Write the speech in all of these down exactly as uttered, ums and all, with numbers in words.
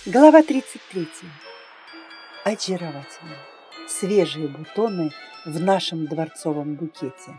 Глава тридцать третья. Очаровательно. Свежие бутоны в нашем дворцовом букете.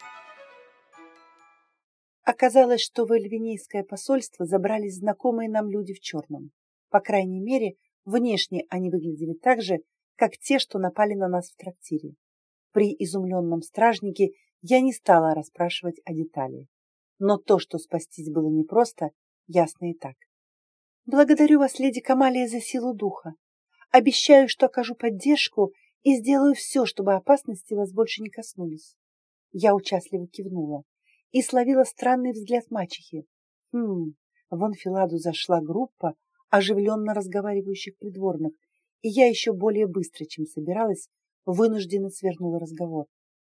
Оказалось, что в Эльвинейское посольство забрались знакомые нам люди в черном. По крайней мере, внешне они выглядели так же, как те, что напали на нас в трактире. При изумленном стражнике я не стала расспрашивать о детали. Но то, что спастись было непросто, ясно и так. Благодарю вас, леди Камалия, за силу духа. Обещаю, что окажу поддержку и сделаю все, чтобы опасности вас больше не коснулись. Я участливо кивнула и словила странный взгляд мачехи. Хм, в анфиладу зашла группа оживленно разговаривающих придворных, и я еще более быстро, чем собиралась, вынужденно свернула разговор.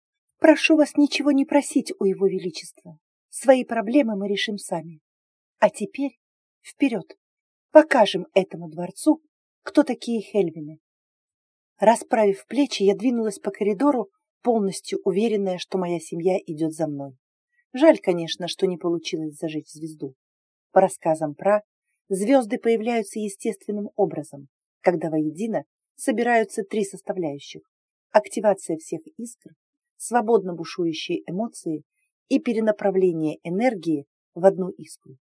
Прошу вас ничего не просить у его величества. Свои проблемы мы решим сами. А теперь вперед! Покажем этому дворцу, кто такие Хельвины. Расправив плечи, я двинулась по коридору, полностью уверенная, что моя семья идет за мной. Жаль, конечно, что не получилось зажечь звезду. По рассказам Пра, звезды появляются естественным образом, когда воедино собираются три составляющих: активация всех искр, свободно бушующие эмоции и перенаправление энергии в одну искру.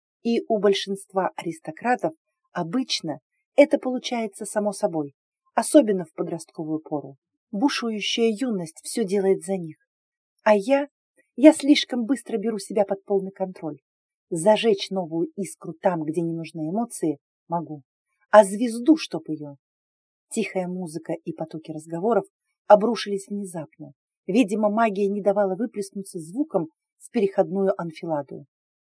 И у большинства аристократов обычно это получается само собой, особенно в подростковую пору. Бушующая юность все делает за них. А я, я слишком быстро беру себя под полный контроль. Зажечь новую искру там, где не нужны эмоции, могу. А звезду, чтоб ее. Тихая музыка и потоки разговоров обрушились внезапно. Видимо, магия не давала выплеснуться звуком в переходную анфиладу.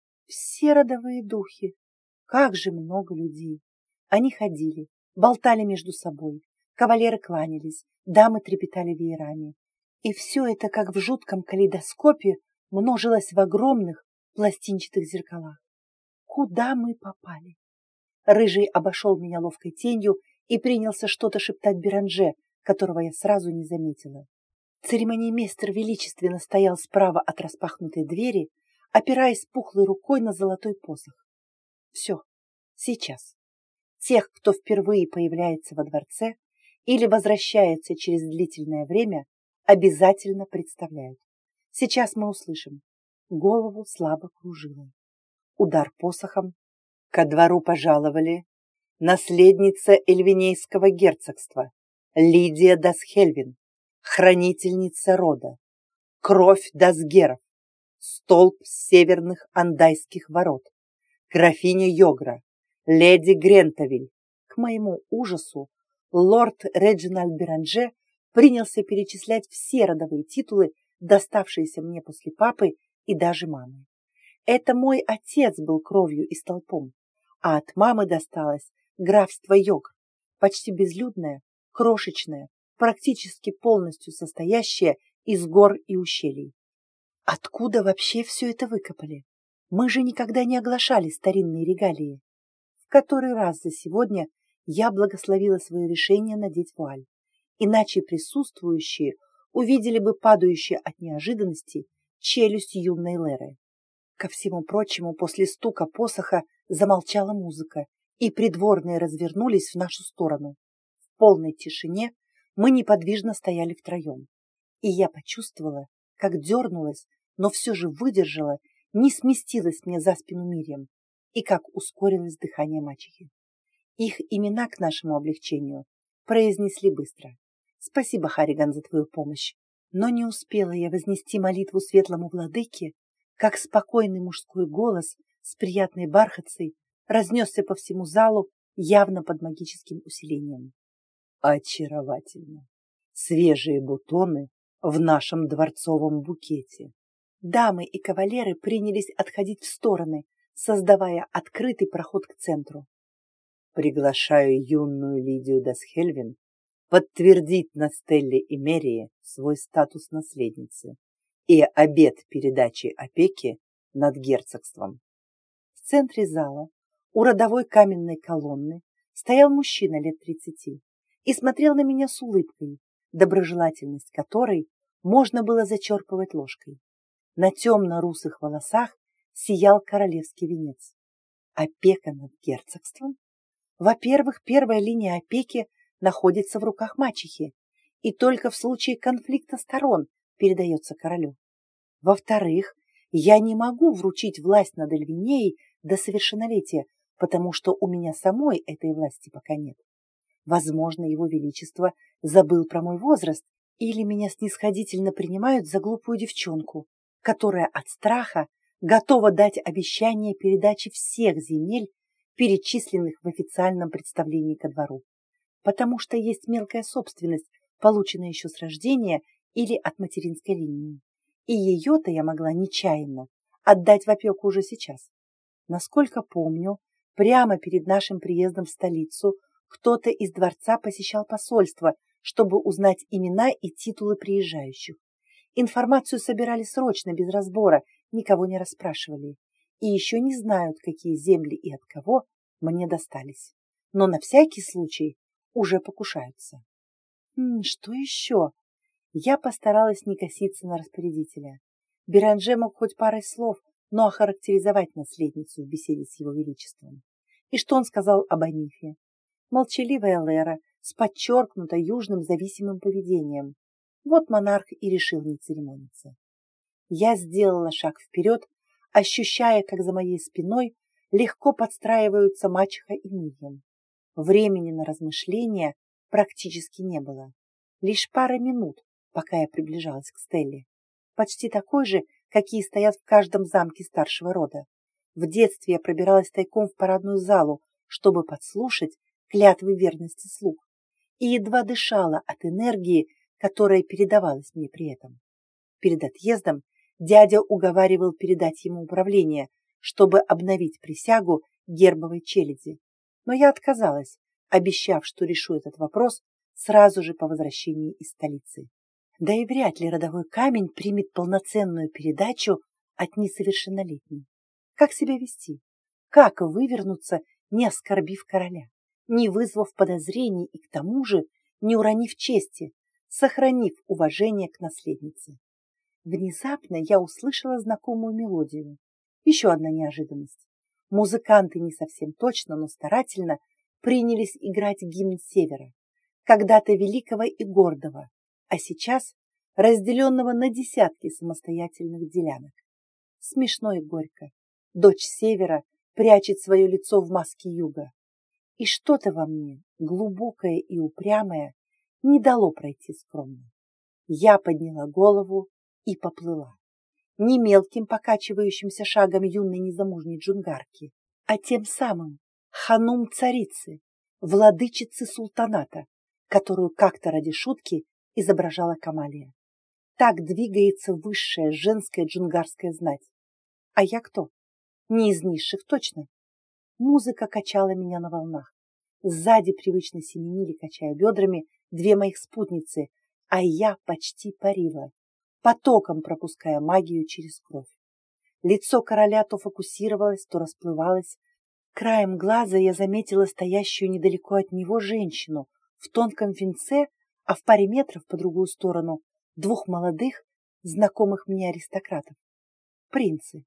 Все родовые духи. Как же много людей. Они ходили, болтали между собой, кавалеры кланялись, дамы трепетали веерами. И все это, как в жутком калейдоскопе, множилось в огромных пластинчатых зеркалах. Куда мы попали? Рыжий обошел меня ловкой тенью и принялся что-то шептать Беранже, которого я сразу не заметила. Церемониймейстер величественно стоял справа от распахнутой двери, опираясь пухлой рукой на золотой посох. Все, сейчас. Тех, кто впервые появляется во дворце или возвращается через длительное время, обязательно представляют. Сейчас мы услышим. Голову слабо кружило. Удар посохом. Ко двору пожаловали наследница Эльвинейского герцогства Лидия Дасхельвин, хранительница рода, кровь Дасгеров, столб северных андайских ворот, графиня Йогра, леди Грентовиль. К моему ужасу лорд Реджинальд Беранже принялся перечислять все родовые титулы, доставшиеся мне после папы и даже мамы. Это мой отец был кровью и столпом, а от мамы досталось графство Йогр, почти безлюдное, крошечное, практически полностью состоящее из гор и ущелий. Откуда вообще все это выкопали? Мы же никогда не оглашали старинные регалии. В который раз за сегодня я благословила свое решение надеть вуаль, иначе присутствующие увидели бы падающую от неожиданности челюсть юной Леры. Ко всему прочему, после стука посоха замолчала музыка, и придворные развернулись в нашу сторону. В полной тишине мы неподвижно стояли втроем, и я почувствовала, как дернулась, но все же выдержала, не сместилась мне за спину Мирьям, и как ускорилось дыхание мачехи. Их имена к нашему облегчению произнесли быстро. Спасибо, Харриган, за твою помощь. Но не успела я вознести молитву светлому владыке, как спокойный мужской голос с приятной бархатцей разнесся по всему залу явно под магическим усилением. Очаровательно. Свежие бутоны в нашем дворцовом букете. Дамы и кавалеры принялись отходить в стороны, создавая открытый проход к центру. Приглашаю юную Лидию Дасхельвин подтвердить на Стелле и Мерии свой статус наследницы и обет передачи опеки над герцогством. В центре зала, у родовой каменной колонны, стоял мужчина лет тридцати и смотрел на меня с улыбкой, доброжелательность которой можно было зачерпывать ложкой. На темно-русых волосах сиял королевский венец. Опека над герцогством? Во-первых, первая линия опеки находится в руках мачехи и только в случае конфликта сторон передается королю. Во-вторых, я не могу вручить власть над Эльвинеей до совершеннолетия, потому что у меня самой этой власти пока нет. Возможно, его величество забыл про мой возраст или меня снисходительно принимают за глупую девчонку, которая от страха готова дать обещание передачи всех земель, перечисленных в официальном представлении ко двору, потому что есть мелкая собственность, полученная еще с рождения или от материнской линии, и ее-то я могла нечаянно отдать в опеку уже сейчас. Насколько помню, прямо перед нашим приездом в столицу кто-то из дворца посещал посольство, чтобы узнать имена и титулы приезжающих. Информацию собирали срочно, без разбора, никого не расспрашивали. И еще не знают, какие земли и от кого мне достались. Но на всякий случай уже покушаются. М, что еще? Я постаралась не коситься на распорядителя. Беранже мог хоть парой слов, но охарактеризовать наследницу в беседе с его величеством. И что он сказал об Анифе? Молчаливая Лера с подчеркнуто южным зависимым поведением. Вот монарх и решил не церемониться. Я сделала шаг вперед, ощущая, как за моей спиной легко подстраиваются мачеха и Мирьям. Времени на размышления практически не было. Лишь пара минут, пока я приближалась к Стелле. Почти такой же, какие стоят в каждом замке старшего рода. В детстве я пробиралась тайком в парадную залу, чтобы подслушать клятвы верности слуг, и едва дышала от энергии, которая передавалась мне при этом. Перед отъездом дядя уговаривал передать ему управление, чтобы обновить присягу гербовой челяди, но я отказалась, обещав, что решу этот вопрос сразу же по возвращении из столицы. Да и вряд ли родовой камень примет полноценную передачу от несовершеннолетней. Как себя вести? Как вывернуться, не оскорбив короля, не вызвав подозрений и к тому же не уронив чести, сохранив уважение к наследнице? Внезапно я услышала знакомую мелодию. Еще одна неожиданность. Музыканты не совсем точно, но старательно принялись играть гимн Севера, когда-то великого и гордого, а сейчас разделенного на десятки самостоятельных делянок. Смешно и горько. Дочь Севера прячет свое лицо в маске Юга. И что-то во мне, глубокое и упрямое, не дало пройти скромно. Я подняла голову и поплыла. Не мелким покачивающимся шагом юной незамужней джунгарки, а тем самым ханум царицы, владычицы султаната, которую как-то ради шутки изображала Камалия. Так двигается высшая женская джунгарская знать. А я кто? Не из низших точно. Музыка качала меня на волнах. Сзади привычно семенили, качая бедрами, две моих спутницы, а я почти парила, потоком пропуская магию через кровь. Лицо короля то фокусировалось, то расплывалось. Краем глаза я заметила стоящую недалеко от него женщину в тонком венце, а в паре метров по другую сторону двух молодых, знакомых мне аристократов. Принцы.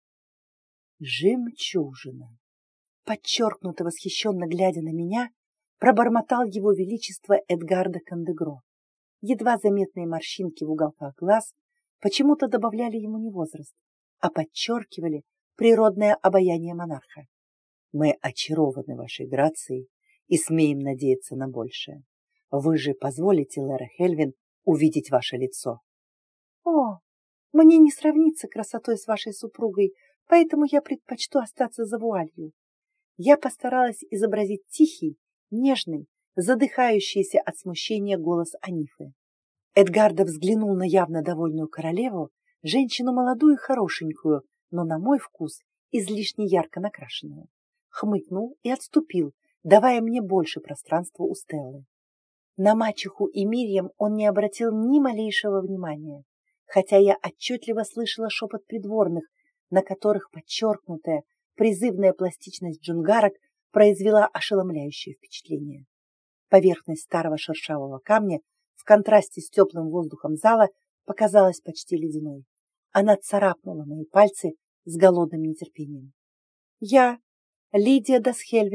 Жемчужина. Подчеркнуто восхищенно глядя на меня, пробормотал его величество Эдгарда Кандегро. Едва заметные морщинки в уголках глаз почему-то добавляли ему не возраст, а подчеркивали природное обаяние монарха. Мы очарованы вашей грацией и смеем надеяться на большее. Вы же позволите, Лера Хельвин, увидеть ваше лицо. О, мне не сравнится красотой с вашей супругой, поэтому я предпочту остаться за вуалью. Я постаралась изобразить тихий, нежный, задыхающийся от смущения голос Анифы. Эдгарда взглянул на явно довольную королеву, женщину молодую и хорошенькую, но на мой вкус излишне ярко накрашенную. Хмыкнул и отступил, давая мне больше пространства у Стеллы. На мачеху и Мирьям он не обратил ни малейшего внимания, хотя я отчетливо слышала шепот придворных, на которых подчеркнутая, призывная пластичность джунгарок произвела ошеломляющее впечатление. Поверхность старого шершавого камня в контрасте с теплым воздухом зала показалась почти ледяной. Она царапнула мои пальцы с голодным нетерпением. Я, Лидия Дасхельвин,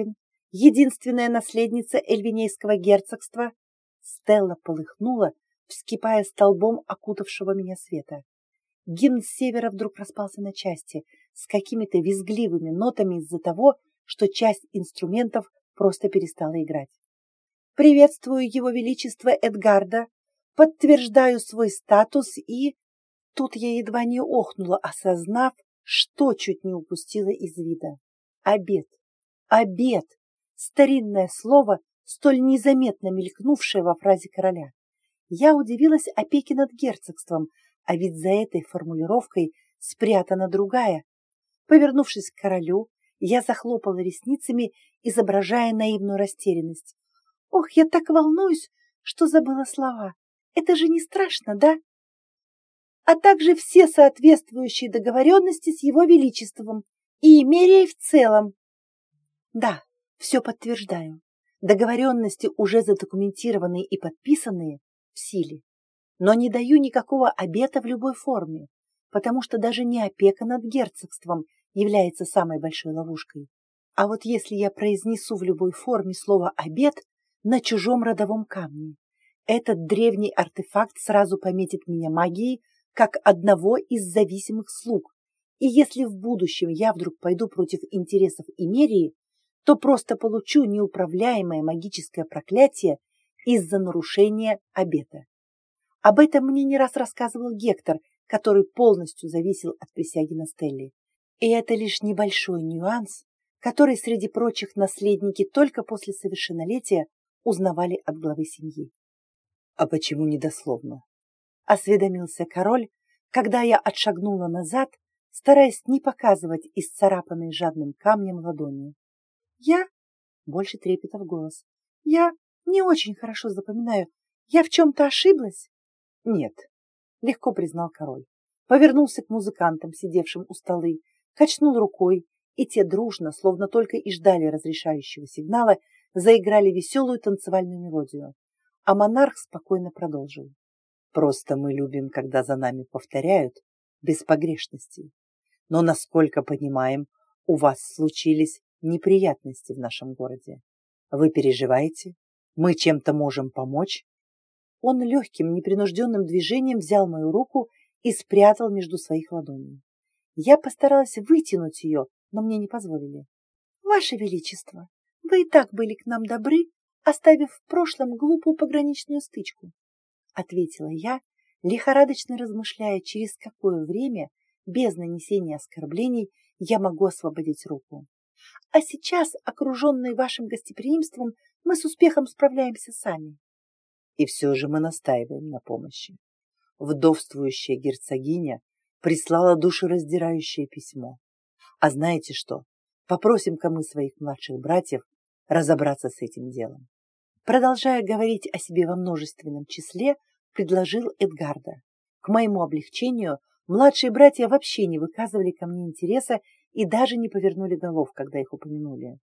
единственная наследница Эльвинейского герцогства. Стелла полыхнула, вскипая столбом окутавшего меня света. Гимн с севера вдруг распался на части с какими-то визгливыми нотами из-за того, что часть инструментов просто перестала играть. «Приветствую его величество Эдгарда, подтверждаю свой статус и...» Тут я едва не охнула, осознав, что чуть не упустила из вида. Обед. Обед. Старинное слово, столь незаметно мелькнувшее во фразе короля. Я удивилась опеке над герцогством, а ведь за этой формулировкой спрятана другая. Повернувшись к королю, я захлопала ресницами, изображая наивную растерянность. «Ох, я так волнуюсь, что забыла слова. Это же не страшно, да? А также все соответствующие договоренности с его величеством и имерией в целом». Да, все подтверждаю. Договоренности, уже задокументированные и подписанные, в силе. Но не даю никакого обета в любой форме, потому что даже не опека над герцогством является самой большой ловушкой. А вот если я произнесу в любой форме слово «обет» на чужом родовом камне, этот древний артефакт сразу пометит меня магией как одного из зависимых слуг. И если в будущем я вдруг пойду против интересов империи, то просто получу неуправляемое магическое проклятие из-за нарушения обета. Об этом мне не раз рассказывал Гектор, который полностью зависел от присяги на Стелле. И это лишь небольшой нюанс, который среди прочих наследники только после совершеннолетия узнавали от главы семьи. «А почему недословно?» — осведомился король, когда я отшагнула назад, стараясь не показывать исцарапанные жадным камнем ладони. «Я...» — больше трепета в голос. «Я не очень хорошо запоминаю. Я в чем-то ошиблась?» «Нет», — легко признал король. Повернулся к музыкантам, сидевшим у столы, качнул рукой, и те дружно, словно только и ждали разрешающего сигнала, заиграли веселую танцевальную мелодию. А монарх спокойно продолжил. «Просто мы любим, когда за нами повторяют, без погрешностей. Но, насколько понимаем, у вас случились неприятности в нашем городе. Вы переживаете? Мы чем-то можем помочь?» Он легким, непринужденным движением взял мою руку и спрятал между своих ладоней. Я постаралась вытянуть ее, но мне не позволили. «Ваше Величество, вы и так были к нам добры, оставив в прошлом глупую пограничную стычку», ответила я, лихорадочно размышляя, через какое время, без нанесения оскорблений, я могу освободить руку. «А сейчас, окруженные вашим гостеприимством, мы с успехом справляемся сами». И все же мы настаиваем на помощи. Вдовствующая герцогиня прислала душераздирающее письмо. А знаете что? Попросим-ка мы своих младших братьев разобраться с этим делом. Продолжая говорить о себе во множественном числе, предложил Эдгарда. К моему облегчению, младшие братья вообще не выказывали ко мне интереса и даже не повернули голов, когда их упомянули.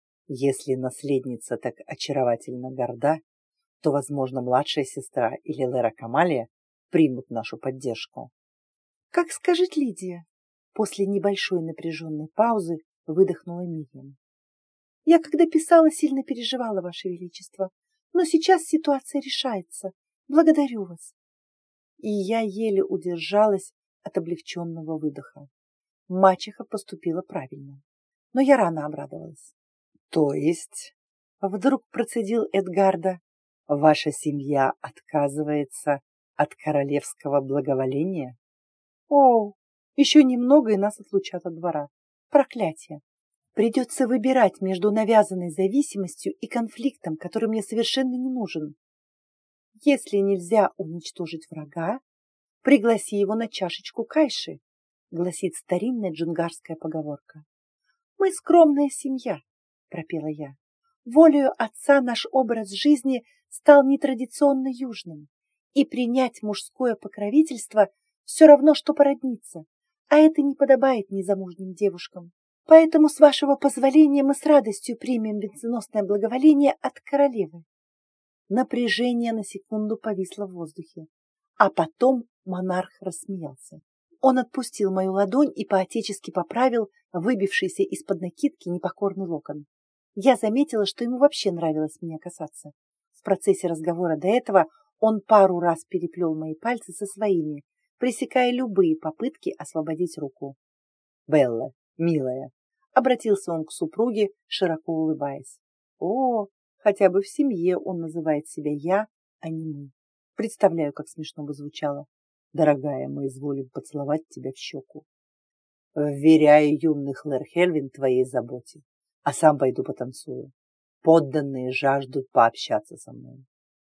Если наследница так очаровательно горда, то, возможно, младшая сестра или Лера Камалия примут нашу поддержку. «Как скажет Лидия», после небольшой напряженной паузы выдохнула Мирьям. «Я, когда писала, сильно переживала, Ваше Величество, но сейчас ситуация решается. Благодарю вас». И я еле удержалась от облегченного выдоха. Мачеха поступила правильно, но я рано обрадовалась. «То есть?» — вдруг процедил Эдгарда. «Ваша семья отказывается от королевского благоволения?» «О, еще немного, и нас отлучат от двора. Проклятие! Придется выбирать между навязанной зависимостью и конфликтом, который мне совершенно не нужен. Если нельзя уничтожить врага, пригласи его на чашечку кайши», гласит старинная джунгарская поговорка. «Мы скромная семья», — пропела я. «Волею отца наш образ жизни стал нетрадиционно южным, и принять мужское покровительство все равно, что породниться, а это не подобает незамужним девушкам. Поэтому, с вашего позволения, мы с радостью примем венценосное благоволение от королевы». Напряжение на секунду повисло в воздухе, а потом монарх рассмеялся. Он отпустил мою ладонь и поотечески поправил выбившийся из-под накидки непокорный локон. Я заметила, что ему вообще нравилось меня касаться. В процессе разговора до этого он пару раз переплел мои пальцы со своими, пресекая любые попытки освободить руку. «Белла, милая», — обратился он к супруге, широко улыбаясь. «О, хотя бы в семье он называет себя я, а не мы. Представляю, как смешно бы звучало. Дорогая, мы изволим поцеловать тебя в щеку. Вверяю юный Хлэр Хельвин твоей заботе, а сам пойду потанцую. Подданные жаждут пообщаться со мной».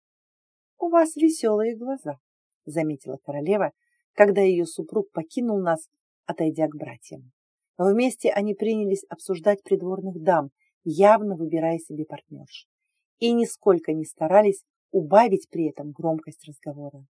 «У вас веселые глаза», — заметила королева, когда ее супруг покинул нас, отойдя к братьям. Вместе они принялись обсуждать придворных дам, явно выбирая себе партнерш, и нисколько не старались убавить при этом громкость разговора.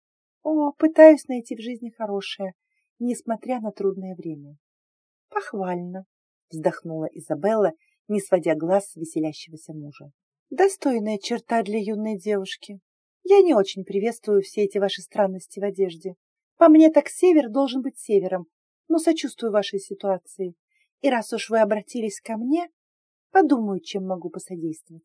«О, пытаюсь найти в жизни хорошее, несмотря на трудное время». «Похвально», — вздохнула Изабелла, не сводя глаз с веселящегося мужа. «Достойная черта для юной девушки. Я не очень приветствую все эти ваши странности в одежде. По мне так север должен быть севером, но сочувствую вашей ситуации. И раз уж вы обратились ко мне, подумаю, чем могу посодействовать».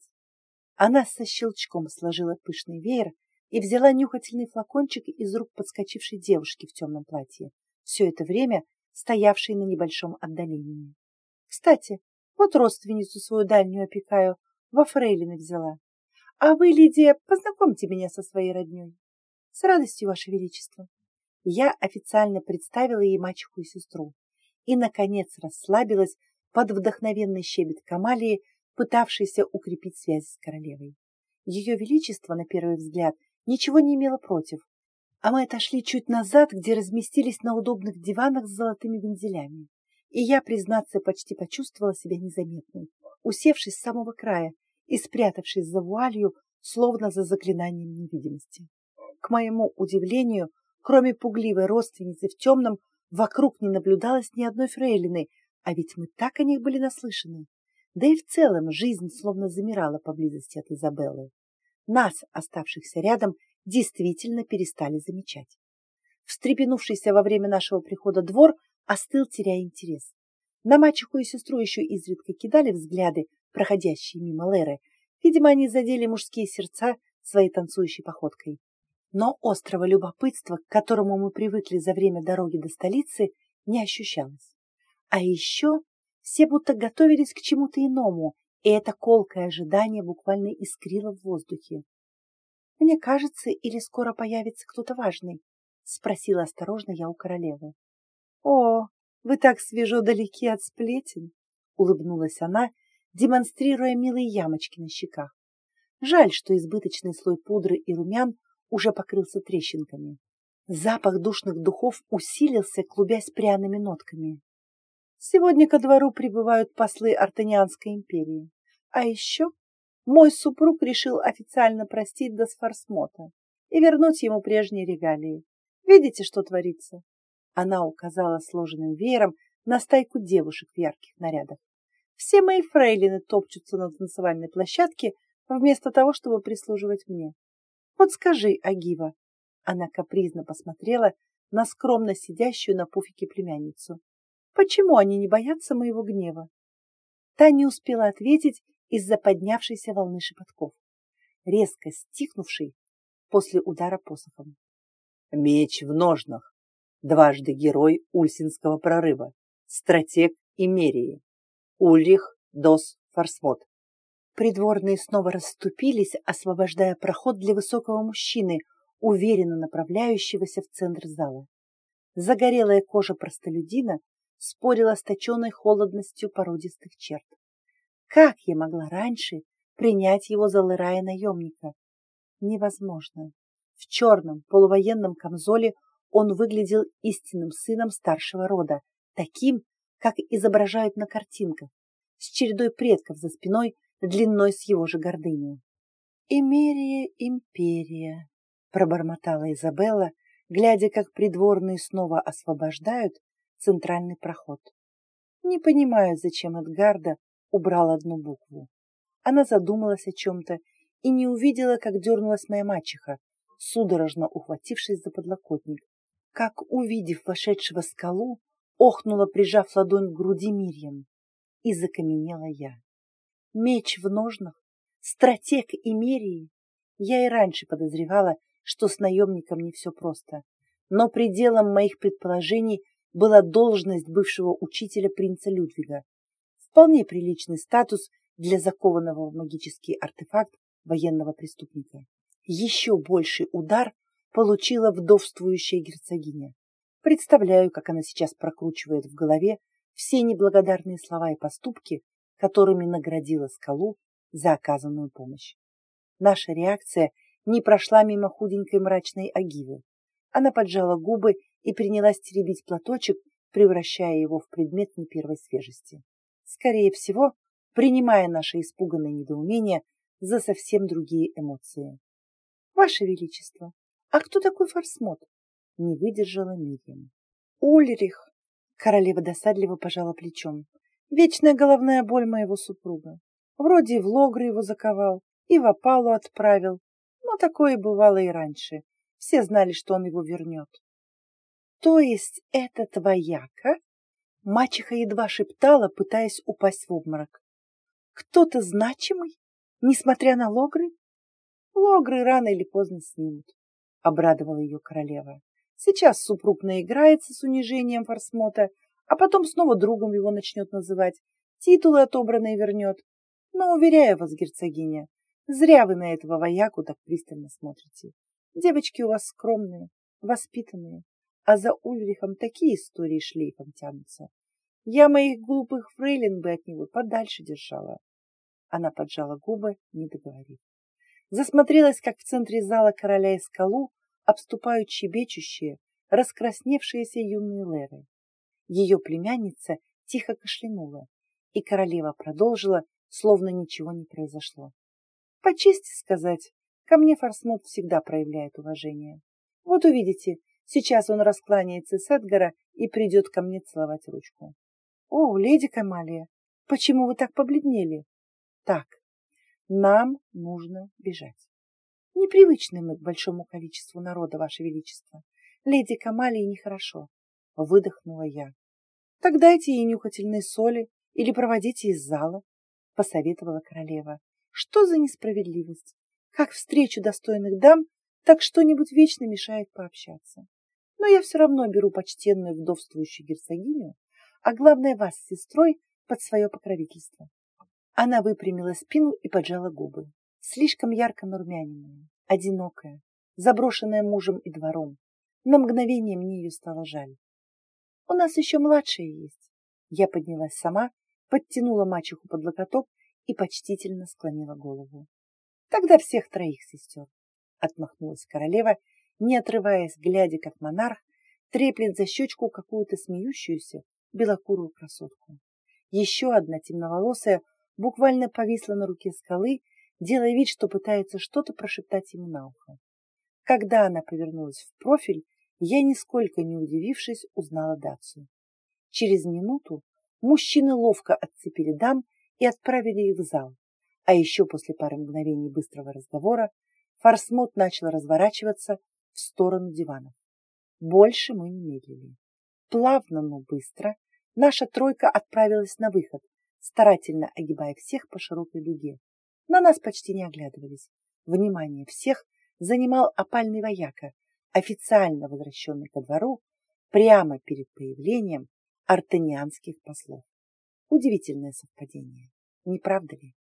Она со щелчком сложила пышный веер и взяла нюхательный флакончик из рук подскочившей девушки в темном платье, все это время стоявшей на небольшом отдалении. «Кстати, вот родственницу свою дальнюю опекаю, во фрейлины взяла. А вы, Лидия, познакомьте меня со своей родней». «С радостью, Ваше Величество». Я официально представила ей мачеху и сестру и, наконец, расслабилась под вдохновенный щебет Камалии, пытавшейся укрепить связь с королевой. Ее Величество, на первый взгляд, ничего не имело против, а мы отошли чуть назад, где разместились на удобных диванах с золотыми вензелями, и я, признаться, почти почувствовала себя незаметной, усевшись с самого края и спрятавшись за вуалью, словно за заклинанием невидимости. К моему удивлению, кроме пугливой родственницы в темном, вокруг не наблюдалось ни одной фрейлины, а ведь мы так о них были наслышаны. Да и в целом жизнь словно замирала поблизости от Изабеллы. Нас, оставшихся рядом, действительно перестали замечать. Встрепенувшийся во время нашего прихода двор остыл, теряя интерес. На мачеху и сестру еще изредка кидали взгляды, проходящие мимо Леры. Видимо, они задели мужские сердца своей танцующей походкой. Но острого любопытства, к которому мы привыкли за время дороги до столицы, не ощущалось. А еще все будто готовились к чему-то иному, и это колкое ожидание буквально искрило в воздухе. «Мне кажется, или скоро появится кто-то важный?» — спросила осторожно я у королевы. «О, вы так свежо далеки от сплетен!» — улыбнулась она, демонстрируя милые ямочки на щеках. Жаль, что избыточный слой пудры и румян уже покрылся трещинками. Запах душных духов усилился, клубясь пряными нотками. «Сегодня ко двору прибывают послы Артанианской империи. А еще мой супруг решил официально простить Досфорсмота и вернуть ему прежние регалии. Видите, что творится?» Она указала сложенным веером на стайку девушек в ярких нарядах. «Все мои фрейлины топчутся на танцевальной площадке вместо того, чтобы прислуживать мне. Вот скажи, Агива». Она капризно посмотрела на скромно сидящую на пуфике племянницу. «Почему они не боятся моего гнева?» Та не успела ответить из-за поднявшейся волны шепотков, резко стихнувшей после удара посохом. «Меч в ножнах. Дважды герой Ульсинского прорыва. Стратег Имерии. Ульрих Досфорсмот». Придворные снова расступились, освобождая проход для высокого мужчины, уверенно направляющегося в центр зала. Загорелая кожа простолюдина спорила с точенной холодностью породистых черт. Как я могла раньше принять его за Лерая-наемника? Невозможно. В черном полувоенном камзоле он выглядел истинным сыном старшего рода, таким, как изображают на картинках, с чередой предков за спиной, длиной с его же гордыней. «Имерия, империя», — пробормотала Изабелла, глядя, как придворные снова освобождают центральный проход. Не понимаю, зачем Эдгарда убрал одну букву. Она задумалась о чем-то и не увидела, как дернулась моя мачеха, судорожно ухватившись за подлокотник. Как, увидев вошедшего скалу, охнула, прижав ладонь к груди Мирьям, и закаменела я. Меч в ножнах, стратег Имерии. Я и раньше подозревала, что с наемником не все просто, но пределом моих предположений была должность бывшего учителя принца Людвига. Вполне приличный статус для закованного в магический артефакт военного преступника. Еще больший удар получила вдовствующая герцогиня. Представляю, как она сейчас прокручивает в голове все неблагодарные слова и поступки, которыми наградила скалу за оказанную помощь. Наша реакция не прошла мимо худенькой мрачной Агивы. Она поджала губы и принялась теребить платочек, превращая его в предмет не первой свежести. Скорее всего, принимая наше испуганное недоумение за совсем другие эмоции. «Ваше Величество, а кто такой Фарсмот?» — не выдержала Мирьям. «Ульрих!» — королева досадливо пожала плечом. «Вечная головная боль моего супруга. Вроде и в логры его заковал, и в опалу отправил, но такое бывало и раньше. Все знали, что он его вернет». «То есть это твояка?» Мачеха едва шептала, пытаясь упасть в обморок. «Кто-то значимый, несмотря на логры?» «Логры рано или поздно снимут», — обрадовала ее королева. «Сейчас супруг наиграется с унижением Фарсмота, а потом снова другом его начнет называть, титулы отобранные вернет. Но, уверяю вас, герцогиня, зря вы на этого вояку так пристально смотрите. Девочки у вас скромные, воспитанные, а за Ульрихом такие истории шлейфом тянутся. Я моих глупых фрейлин бы от него подальше держала». Она поджала губы, не договорив. Засмотрелась, как в центре зала короля и скалу обступают щебечущие, раскрасневшиеся юные леры. Ее племянница тихо кашлянула, и королева продолжила, словно ничего не произошло. «По чести сказать, ко мне Фарсмот всегда проявляет уважение. Вот увидите, сейчас он раскланяется с Эдгара и придет ко мне целовать ручку». «О, леди Камалия, почему вы так побледнели?» «Так, нам нужно бежать. Непривычны мы к большому количеству народа, Ваше Величество. Леди Камалии нехорошо», — выдохнула я. «Так дайте ей нюхательные соли или проводите из зала», — посоветовала королева. «Что за несправедливость? Как встречу достойных дам, так что-нибудь вечно мешает пообщаться. Но я все равно беру почтенную вдовствующую герцогиню, а главное вас с сестрой под свое покровительство». Она выпрямила спину и поджала губы. Слишком ярко нарумяненная, одинокая, заброшенная мужем и двором. На мгновение мне ее стало жаль. «У нас еще младшая есть». Я поднялась сама, подтянула мачеху под локоток и почтительно склонила голову. «Тогда всех троих сестер», — отмахнулась королева, не отрываясь, глядя, как монарх треплет за щечку какую-то смеющуюся белокурую красотку. Еще одна темноволосая буквально повисла на руке скалы, делая вид, что пытается что-то прошептать ему на ухо. Когда она повернулась в профиль, я, нисколько не удивившись, узнала Дацию. Через минуту мужчины ловко отцепили дам и отправили их в зал, а еще после пары мгновений быстрого разговора Фарсмот начал разворачиваться в сторону диванов. Больше мы не медлили. Плавно, но быстро наша тройка отправилась на выход, старательно огибая всех по широкой дуге. На нас почти не оглядывались. Внимание всех занимал опальный вояка, официально возвращенный ко двору прямо перед появлением артанианских послов. Удивительное совпадение, не правда ли?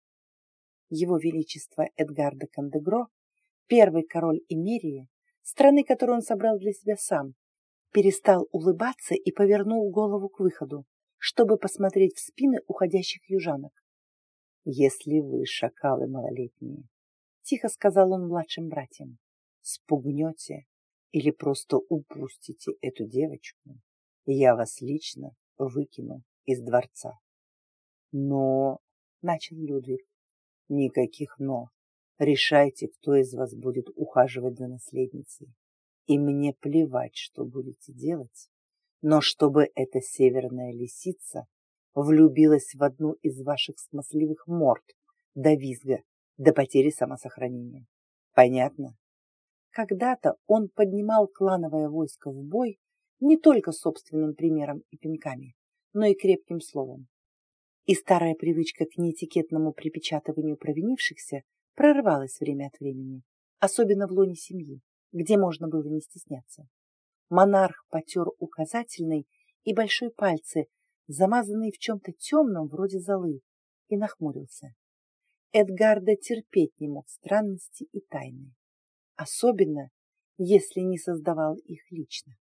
Его Величество Эдгар де Кандегро, первый король Имерии, страны, которую он собрал для себя сам, перестал улыбаться и повернул голову к выходу, чтобы посмотреть в спины уходящих южанок. «Если вы, шакалы малолетние, — тихо сказал он младшим братьям, — спугнете или просто упустите эту девочку, я вас лично выкину из дворца». «Но, — начал Людвиг, — никаких «но». Решайте, кто из вас будет ухаживать за наследницей. И мне плевать, что будете делать, но чтобы эта северная лисица влюбилась в одну из ваших смазливых морд до визга, до потери самосохранения. Понятно? Когда-то он поднимал клановое войско в бой не только собственным примером и пинками, но и крепким словом. И старая привычка к неэтикетному припечатыванию провинившихся прорывалась время от времени, особенно в лоне семьи, где можно было не стесняться. Монарх потер указательный и большой пальцы, замазанные в чем-то темном, вроде золы, и нахмурился. Эдгарда терпеть не мог странности и тайны, особенно если не создавал их лично.